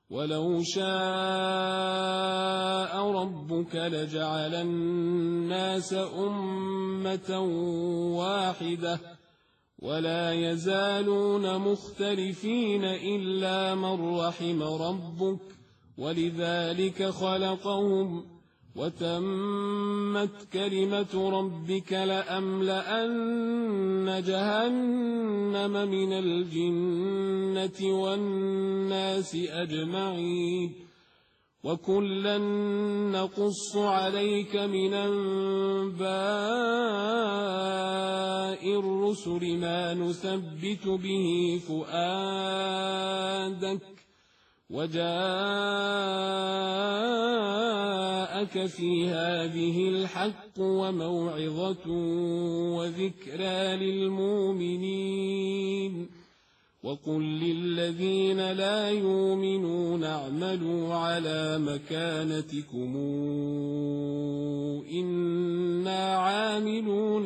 ولو شاء ربك لجعل الناس أمة واحدة ولا يزالون مختلفين إلا من رحم ربك ولذلك خلقهم وتمت كلمة ربك لأملأن جهنم من الجنة والناس أجمعين وكلا نقص عليك من أنباء الرسل ما نثبت به فؤادك وجاءك في هذه الحق وموعظة وذكرى للمؤمنين وقل للذين لا يؤمنون اعملوا على مكانتكم إنا عاملون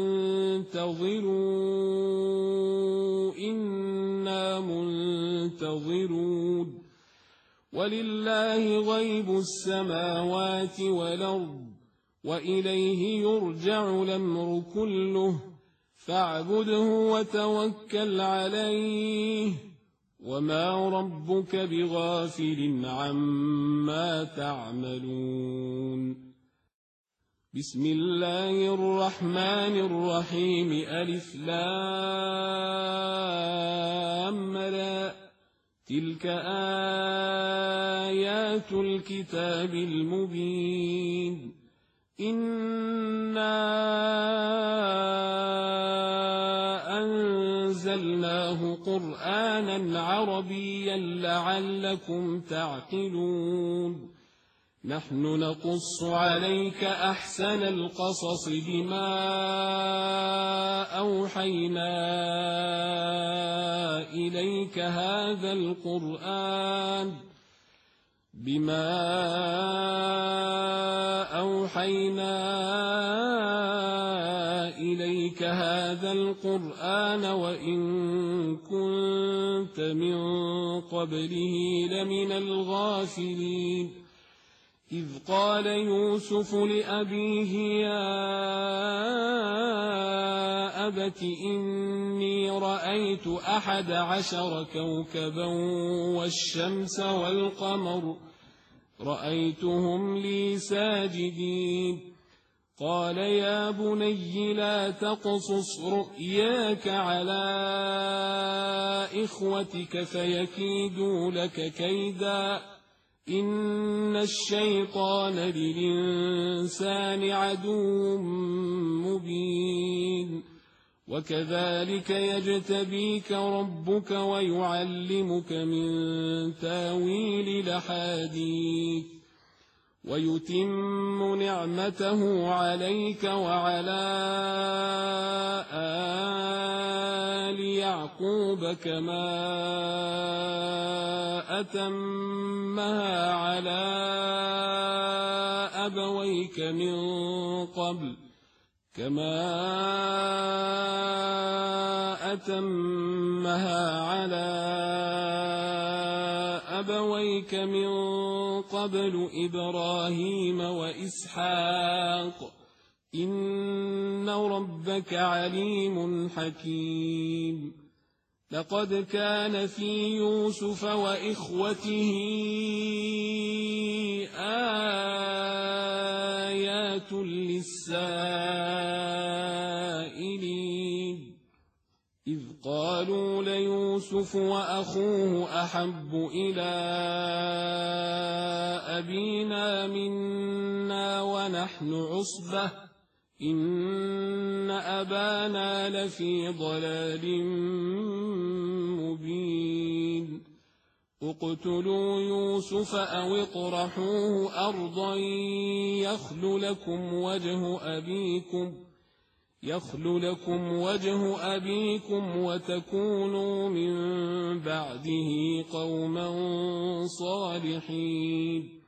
وانتظروا إنا منتظرون ولله غيب السماوات والأرض وإليه يرجع الأمر كله فاعبده وتوكل عليه وما ربك بغافل عما تعملون بسم الله الرحمن الرحيم ألف لام را تلك آيات الكتاب المبين إنا أنزلناه قرآنا عربيا لعلكم تعقلون نحن نقص عليك أحسن القصص بما أوحينا إليك هذا القرآن وإن كنت من قبله لمن الغافلين إذ قال يوسف لأبيه يا أبت إني رأيت 11 كوكبا والشمس والقمر رأيتهم لي ساجدين قال يا بني لا تقصص رؤياك على إخوتك فيكيدوا لك كيدا إن الشيطان للإنسان عدو مبين وكذلك يجتبيك ربك ويعلمك من تاويل الأحاديث ويتم نعمته عليك وعلى آل يعقوب كما أتمها على أبويك من قبل إبراهيم وإسحاق إن ربك عليم حكيم لقد كان في يوسف وإخوته آيات للسائلين إذ قالوا ليوسف وأخوه أحب إلى أبينا منا ونحن عصبة إن أبانا لفي ضلال مبين اقتلوا يوسف أو اطرحوه أرضا يخل لكم وجه أبيكم وتكونوا من بعده قوما صالحين